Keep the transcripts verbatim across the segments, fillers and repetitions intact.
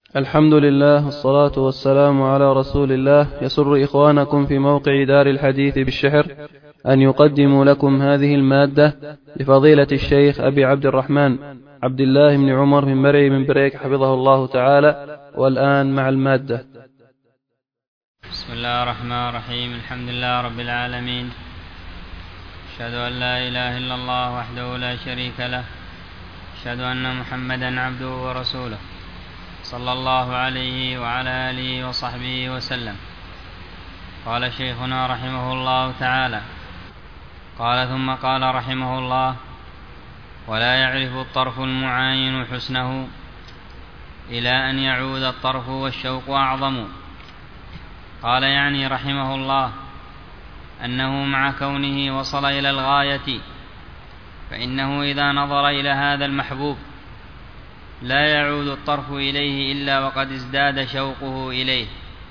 الحمد لله والصلاة والسلام على رسول الله. يسر إخوانكم في موقع دار الحديث بالشحر أن يقدموا لكم هذه المادة لفضيلة الشيخ أبي عبد الرحمن عبد الله بن عمر بن مرعي بن بريك حفظه الله تعالى. والآن مع المادة. بسم الله الرحمن الرحيم. الحمد لله رب العالمين، أشهد أن لا إله إلا الله وحده لا شريك له، أشهد أن محمدا عبده ورسوله، صلى الله عليه وعلى آله وصحبه وسلم. قال شيخنا رحمه الله تعالى: قال ثم قال رحمه الله: ولا يعرف الطرف المعاين حسنه إلى أن يعود الطرف والشوق أعظم. قال يعني رحمه الله أنه مع كونه وصل إلى الغاية فإنه إذا نظر إلى هذا المحبوب لا يعود الطرف إليه إلا وقد ازداد شوقه إليه.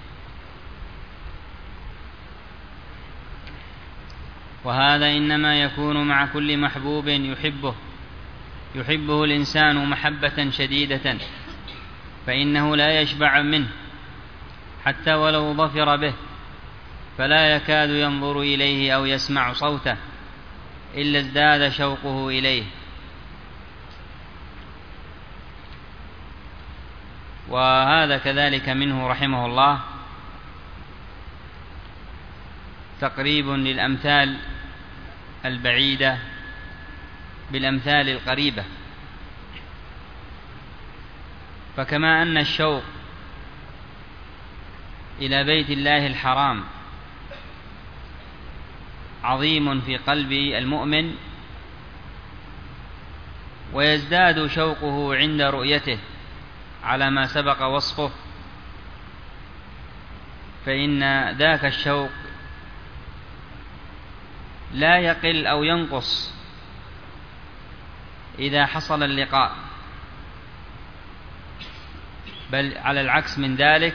وهذا إنما يكون مع كل محبوب يحبه يحبه الإنسان محبة شديدة، فإنه لا يشبع منه حتى ولو ظفر به، فلا يكاد ينظر إليه أو يسمع صوته إلا ازداد شوقه إليه. وهذا كذلك منه رحمه الله تقريب للأمثال البعيدة بالأمثال القريبة. فكما أن الشوق إلى بيت الله الحرام عظيم في قلب المؤمن، ويزداد شوقه عند رؤيته على ما سبق وصفه، فإن ذاك الشوق لا يقل أو ينقص إذا حصل اللقاء، بل على العكس من ذلك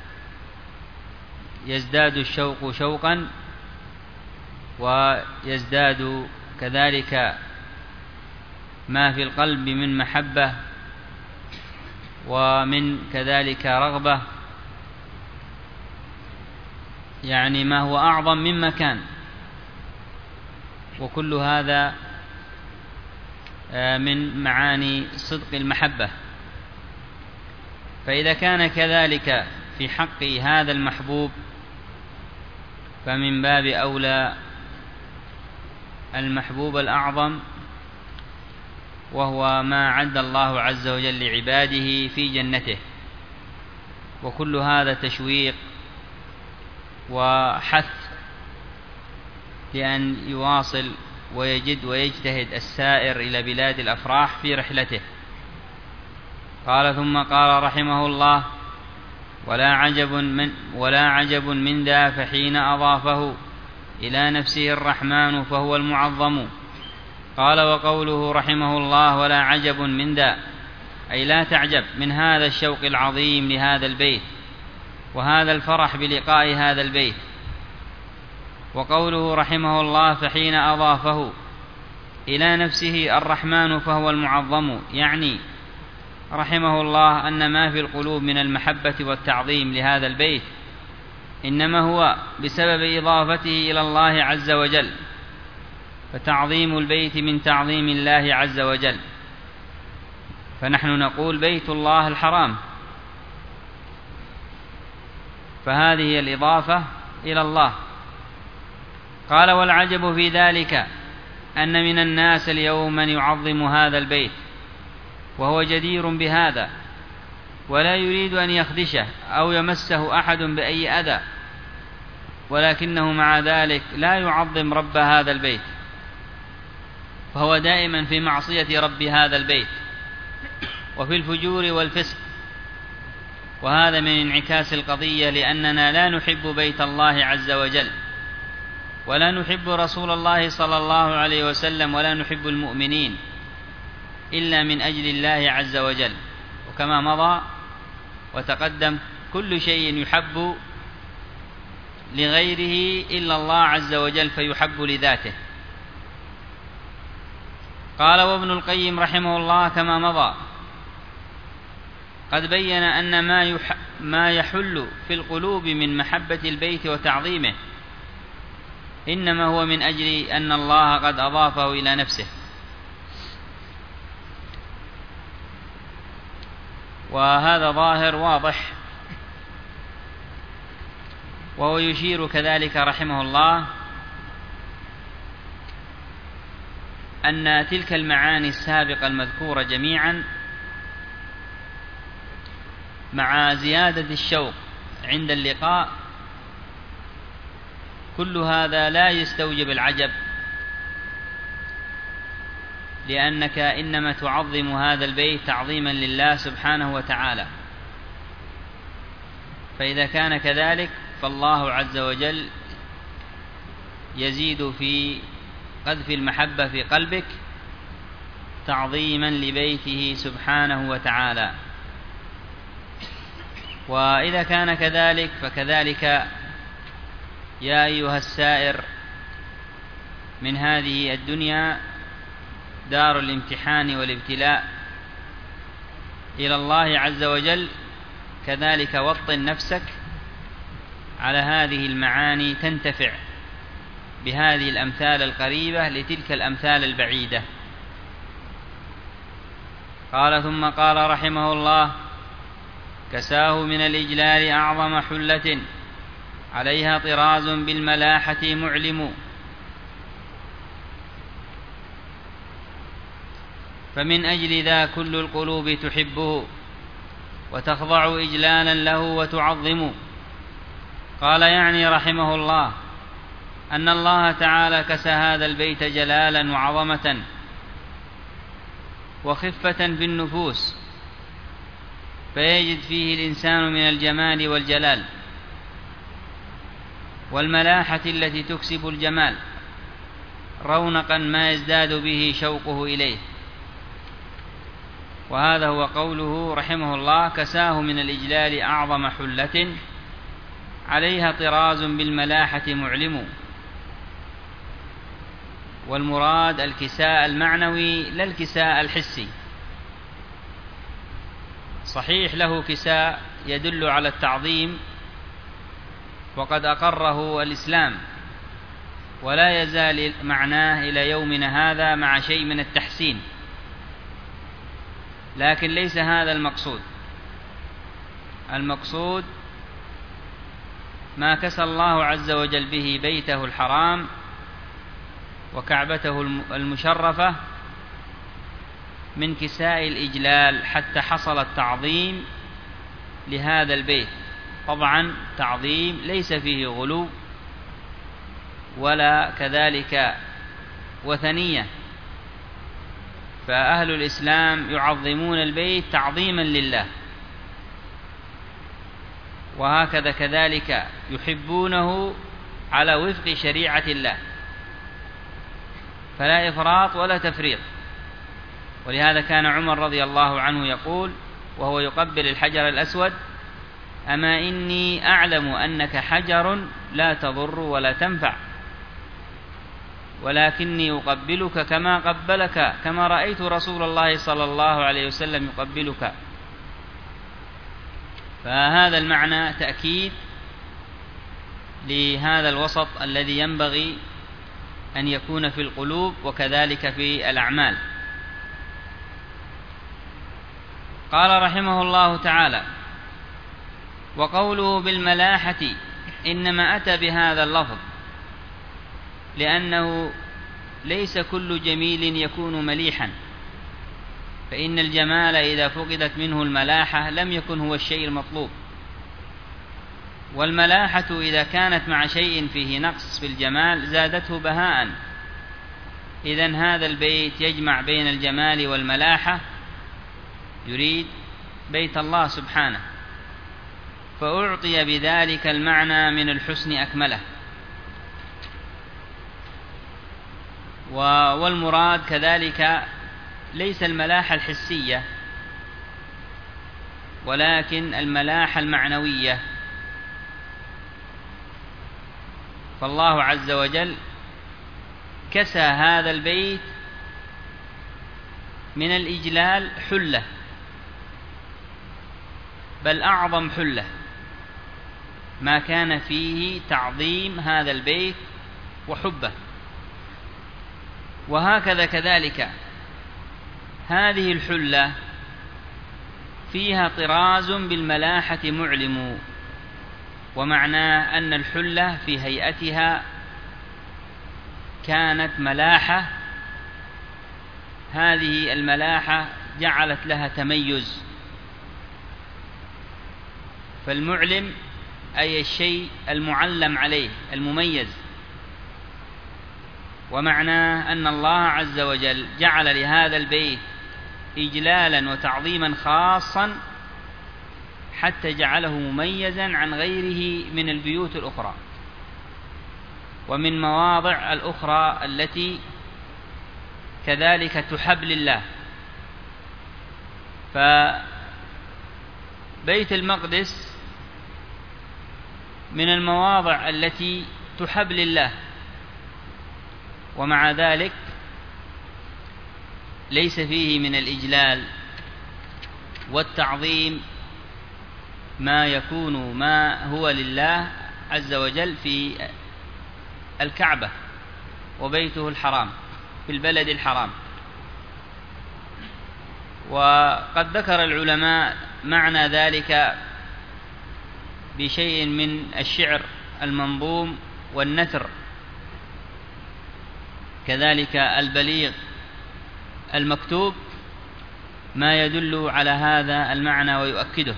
يزداد الشوق شوقا، ويزداد كذلك ما في القلب من محبة ومن كذلك رغبة، يعني ما هو أعظم مما كان. وكل هذا من معاني صدق المحبة. فإذا كان كذلك في حق هذا المحبوب فمن باب أولى المحبوب الأعظم، وهو ما عد الله عز وجل لعباده في جنته. وكل هذا تشويق وحث لأن يواصل ويجد ويجتهد السائر إلى بلاد الأفراح في رحلته. قال ثم قال رحمه الله: ولا عجب من, ولا عجب من ذا فحين أضافه إلى نفسه الرحمن فهو المعظم. قال وقوله رحمه الله: ولا عجب من ذا، أي لا تعجب من هذا الشوق العظيم لهذا البيت وهذا الفرح بلقاء هذا البيت. وقوله رحمه الله: فحين أضافه إلى نفسه الرحمن فهو المعظم، يعني رحمه الله أن ما في القلوب من المحبة والتعظيم لهذا البيت إنما هو بسبب إضافته إلى الله عز وجل، فتعظيم البيت من تعظيم الله عز وجل. فنحن نقول بيت الله الحرام، فهذه هي الإضافة إلى الله. قال والعجب في ذلك أن من الناس اليوم من يعظم هذا البيت وهو جدير بهذا، ولا يريد أن يخدشه أو يمسه أحد بأي أذى، ولكنه مع ذلك لا يعظم رب هذا البيت، فهو دائما في معصية رب هذا البيت وفي الفجور والفسق. وهذا من انعكاس القضية، لأننا لا نحب بيت الله عز وجل، ولا نحب رسول الله صلى الله عليه وسلم، ولا نحب المؤمنين إلا من أجل الله عز وجل. وكما مضى وتقدم كل شيء يحب لغيره إلا الله عز وجل فيحب لذاته. قال وابن القيم رحمه الله كما مضى: قد بين أن ما, يح ما يحل في القلوب من محبة البيت وتعظيمه إنما هو من أجل أن الله قد أضافه إلى نفسه، وهذا ظاهر واضح. وهو يشير كذلك رحمه الله أن تلك المعاني السابقة المذكورة جميعا مع زيادة الشوق عند اللقاء كل هذا لا يستوجب العجب، لأنك إنما تعظم هذا البيت تعظيما لله سبحانه وتعالى. فإذا كان كذلك فالله عز وجل يزيد في قذف المحبة في قلبك تعظيما لبيته سبحانه وتعالى. وإذا كان كذلك فكذلك يا أيها السائر من هذه الدنيا دار الامتحان والابتلاء إلى الله عز وجل، كذلك وطن نفسك على هذه المعاني تنتفع بهذه الأمثال القريبة لتلك الأمثال البعيدة. قال ثم قال رحمه الله: كساه من الإجلال أعظم حلة عليها طراز بالملاحة معلم. فمن أجل ذا كل القلوب تحبه وتخضع إجلالا له وتعظم. قال يعني رحمه الله أن الله تعالى كسى هذا البيت جلالا وعظمة وخفة في النفوس، فيجد فيه الإنسان من الجمال والجلال والملاحة التي تكسب الجمال رونقا ما يزداد به شوقه إليه. وهذا هو قوله رحمه الله: كساه من الإجلال أعظم حلة عليها طراز بالملاحة معلم. والمراد الكساء المعنوي لا الكساء الحسي. صحيح له كساء يدل على التعظيم وقد أقره الإسلام، ولا يزال معناه إلى يومنا هذا مع شيء من التحسين، لكن ليس هذا المقصود. المقصود ما كسى الله عز وجل به بيته الحرام وكعبته المشرفة من كساء الإجلال حتى حصل التعظيم لهذا البيت. طبعا تعظيم ليس فيه غلو ولا كذلك وثنية، فأهل الإسلام يعظمون البيت تعظيما لله، وهكذا كذلك يحبونه على وفق شريعة الله، فلا إفراط ولا تفريط. ولهذا كان عمر رضي الله عنه يقول وهو يقبل الحجر الأسود: أما إني أعلم أنك حجر لا تضر ولا تنفع، ولكني أقبلك كما قبلك كما رأيت رسول الله صلى الله عليه وسلم يقبلك. فهذا المعنى تأكيد لهذا الوسط الذي ينبغي أن يكون في القلوب وكذلك في الأعمال. قال رحمه الله تعالى: وقوله بالملاحة إنما أتى بهذا اللفظ لأنه ليس كل جميل يكون مليحا، فإن الجمال إذا فقدت منه الملاحة لم يكن هو الشيء المطلوب، والملاحة إذا كانت مع شيء فيه نقص في الجمال زادته بهاء. إذن هذا البيت يجمع بين الجمال والملاحة، يريد بيت الله سبحانه، فأعطي بذلك المعنى من الحسن أكمله. والمراد كذلك ليس الملاحة الحسية ولكن الملاحة المعنوية. فالله عز وجل كسى هذا البيت من الإجلال حلة، بل أعظم حلة ما كان فيه تعظيم هذا البيت وحبه. وهكذا كذلك هذه الحلة فيها طراز بالملاحة معلم، ومعناه أن الحلة في هيئتها كانت ملاحة، هذه الملاحة جعلت لها تميز. فالمعلم أي الشيء المعلم عليه المميز، ومعناه أن الله عز وجل جعل لهذا البيت إجلالا وتعظيما خاصا حتى جعله مميزا عن غيره من البيوت الأخرى ومن مواضع الأخرى التي كذلك تحب لله. فبيت المقدس من المواضع التي تحب لله، ومع ذلك ليس فيه من الإجلال والتعظيم ما يكون ما هو لله عز وجل في الكعبة وبيته الحرام في البلد الحرام. وقد ذكر العلماء معنى ذلك بشيء من الشعر المنظوم والنثر، كذلك البليغ المكتوب، ما يدل على هذا المعنى ويؤكده.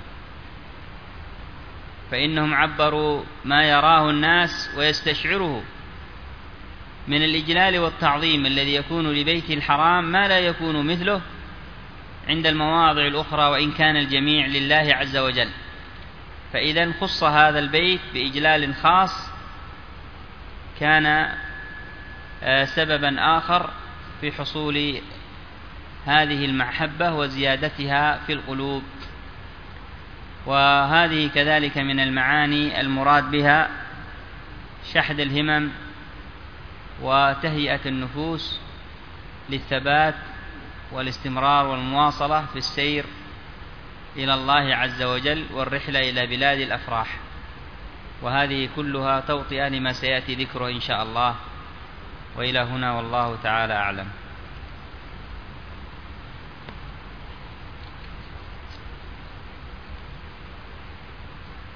فإنهم عبروا ما يراه الناس ويستشعره من الإجلال والتعظيم الذي يكون لبيت الحرام ما لا يكون مثله عند المواضع الأخرى، وإن كان الجميع لله عز وجل. فإذا خص هذا البيت بإجلال خاص كان سببا آخر في حصول هذه المحبة وزيادتها في القلوب. وهذه كذلك من المعاني المراد بها شحذ الهمم وتهيئة النفوس للثبات والاستمرار والمواصلة في السير إلى الله عز وجل والرحلة إلى بلاد الأفراح. وهذه كلها توطئة لما سيأتي ذكره إن شاء الله. وإلى هنا والله تعالى أعلم.